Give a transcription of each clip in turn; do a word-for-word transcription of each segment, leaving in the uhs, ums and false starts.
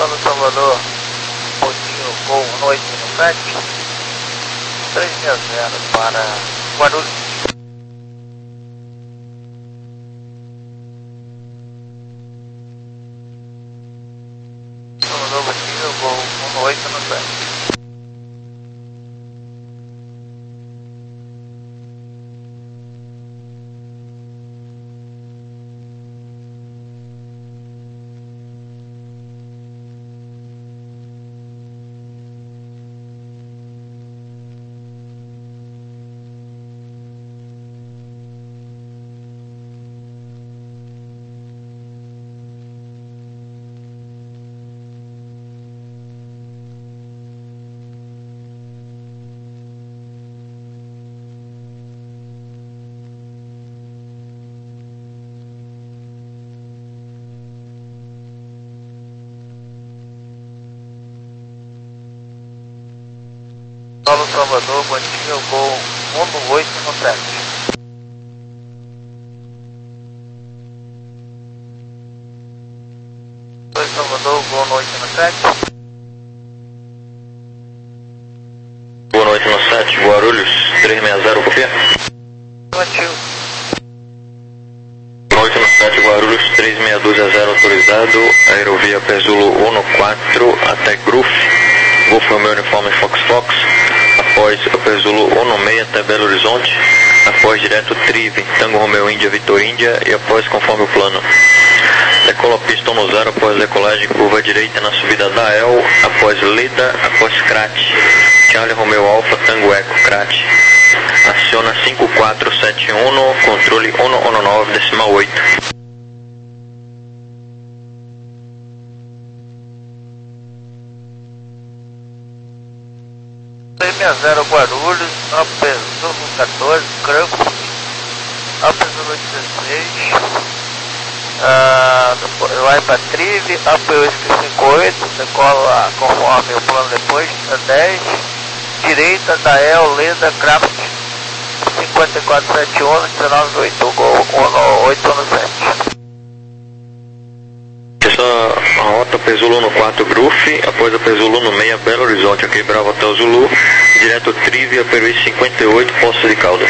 Solo Salvador, Pontinho Gol um oito sete, três seis zero para Guarulhos. Salvador, Pontinho Gol um oito sete. Solo Salvador, Pontinho Gol um oito sete. Solo Salvador, Gol um oito sete. Boa noite no sete, Guarulhos, três seis zero, copia. Ativo. Boa noite no sete, Guarulhos, três seis dois zero autorizado, aerovia Pezulo um quatro até Gruf, Golf Romeo Uniforme Fox Fox, após Pezulo um seis até Belo Horizonte, após direto Trive, Tango Romeo Índia Vitor Índia e após conforme o plano. Decola pista no zero após decolagem, curva direita na subida da E L, após Leda, após Crat, Charlie Romeo Alfa, Tango Eco, Crat. Aciona cinco quatro sete um, controle um um nove, decimal oito. três seis zero Guarulhos, Apesolo quatorze, Cranco, Apesolo dezesseis, ah, vai para Trive, Apeu cinquenta e oito, decola conforme o plano depois, a dez, direita da E L, Leda, Craft, cinquenta e quatro sete um, dezenove oito, Gol um oito sete. Essa rota Pezulo no quatro Gruf, após a Pezulo no seis Belo Horizonte, aqui Bravo até o Zulu, direto Trive, a Peruí cinquenta e oito, Poços de Caldas.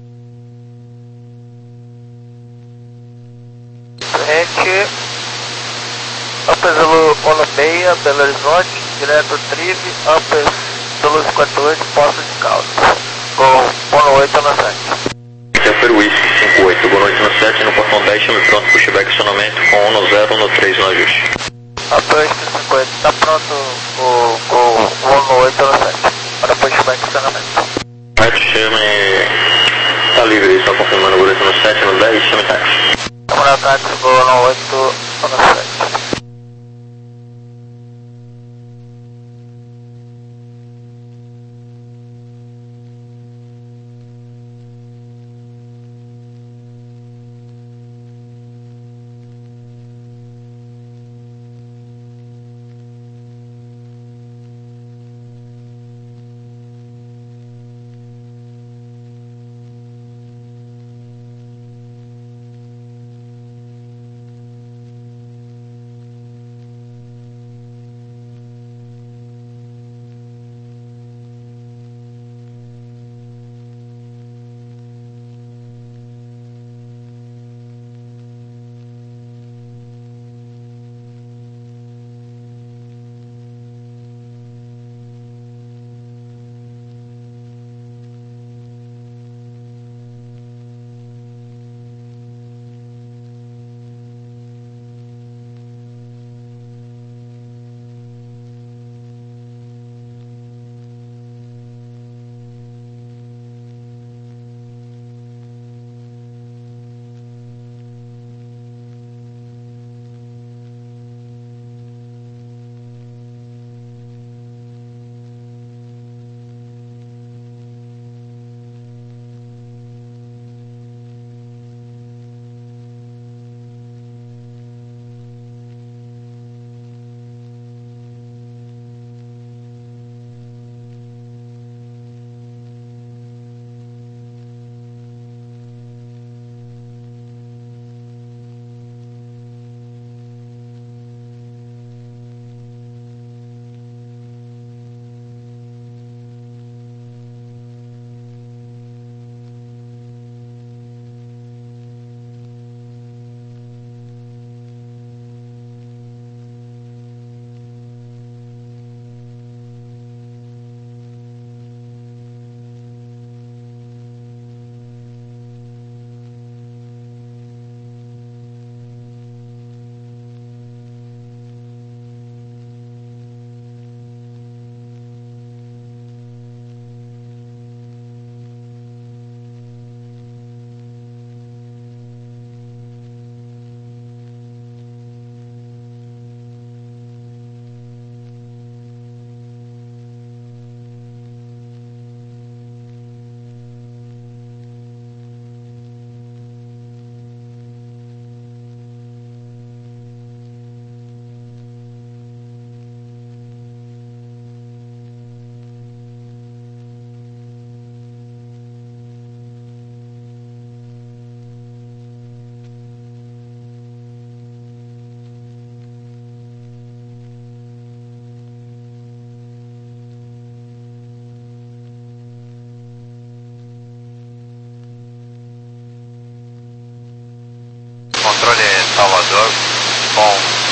Frente, Apesolo um seis, Belo Horizonte, direto Trive, Apesolo cinquenta e oito, Poços de Caldas, Gol um oito sete. É Peruí cinquenta e oito, boa noite no sete, no portão dez, chame pronto, pushback acionamento com um zero no três no ajuste. Apeu cinquenta e oito, está pronto o Gol um oito sete, para pushback acionamento. Reto, chame, tá livre, só confirmando, boa noite no sete, no dez, chame táxi. Câmara táxi, Gol um oito sete.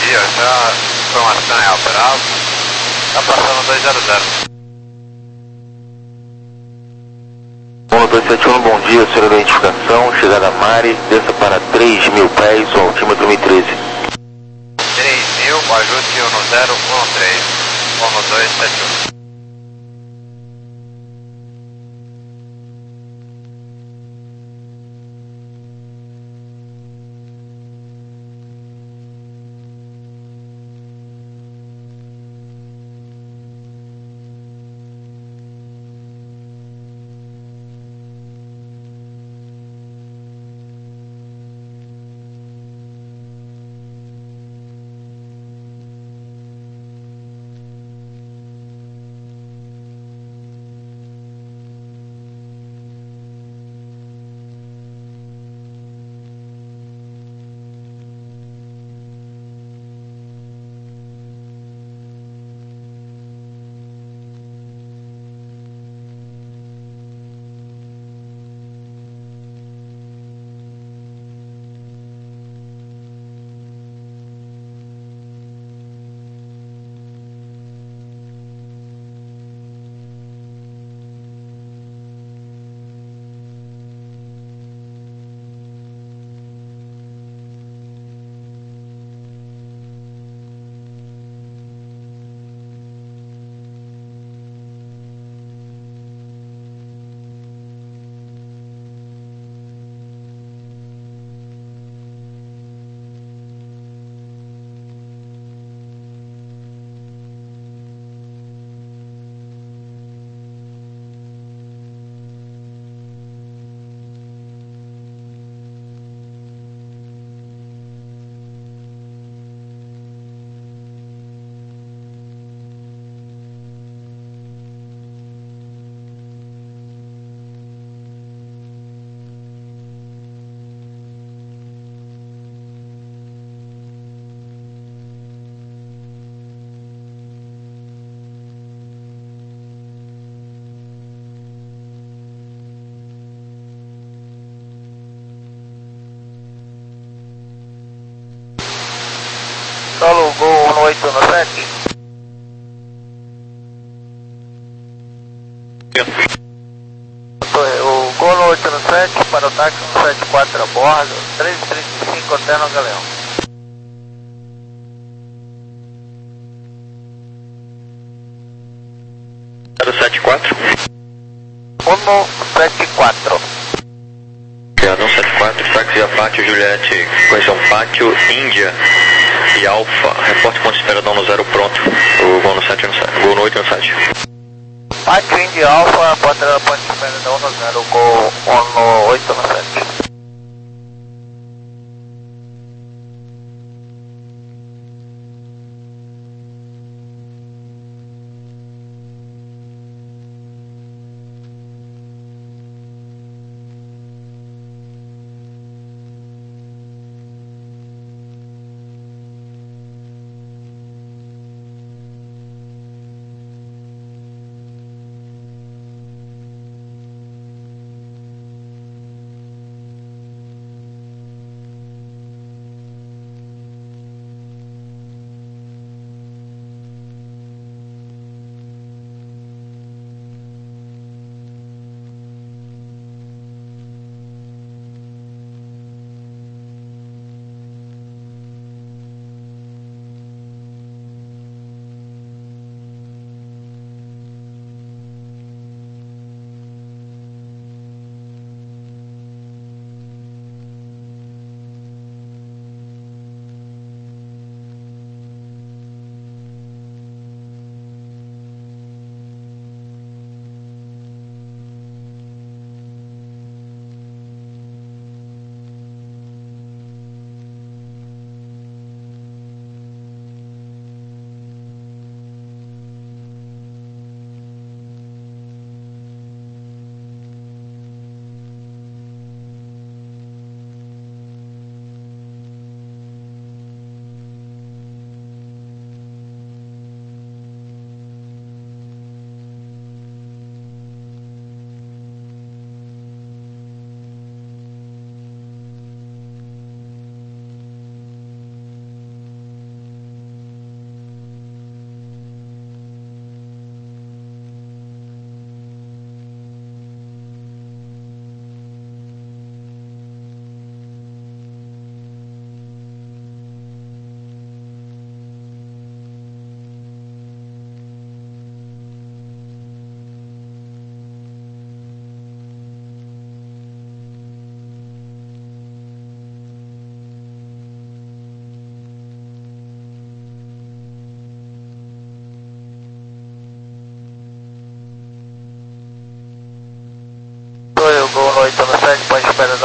dia, já informação é a Bravo, tá passando dois zero zero. um dois sete um, bom dia, senhor, identificação, chegada Mari, desça para três mil pés, o altímetro mil e treze. três mil, ajuste um zero um três, um dois sete um. Solo Gol um oito um sete. O Gol um oito um sete para o táxi um sete quatro a bordo, três trinta e cinco Hotel no Galeão. zero sete quatro? um sete quatro. Criado um sete quatro, táxi a Pátio Juliette, conexão Pátio, Índia e Alfa, reporte ponto de espera dono zero pronto, o Gol no sete um sete, Gol no oito um sete. Pátio Índia Alfa, ponto de espera dono zero, Gol no oito um sete.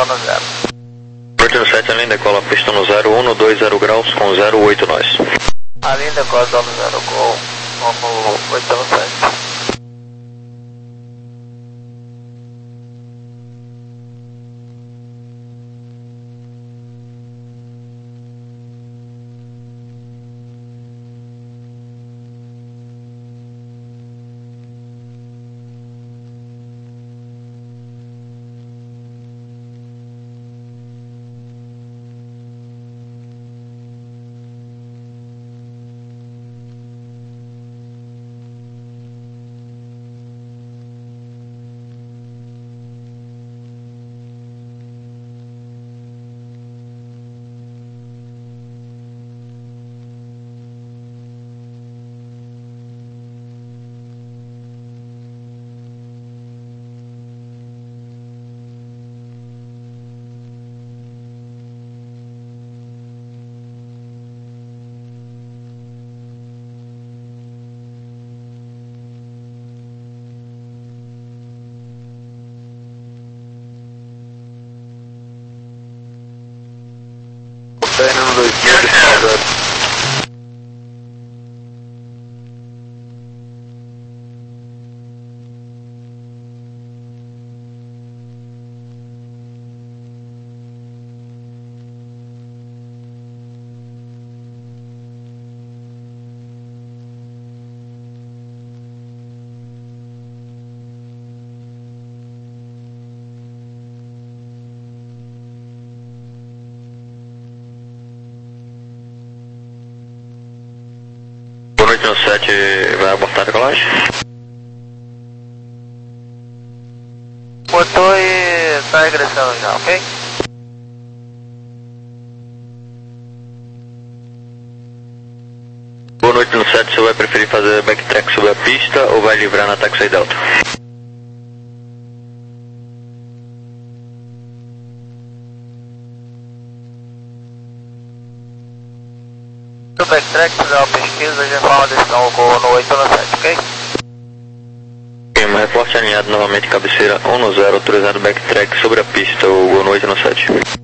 zona zero. oito no sete, a linha decola pista no zero um dois zero graus com zero oito nós. A linha decola zona zero Gol, como oito no sete. Fernando dois mil, oito no sete, vai abortar a decolagem? Botou e tá regressando já, ok? Boa noite no sete, você vai preferir fazer backtrack sobre a pista ou vai livrar na Taxi Delta? No backtrack, fizer uma pesquisa, a gente fala uma decisão no oito no sete, ok? Ok, reporte alinhado novamente, cabeceira um no zero, autorizado backtrack sobre a pista, o Gol no oito no sete.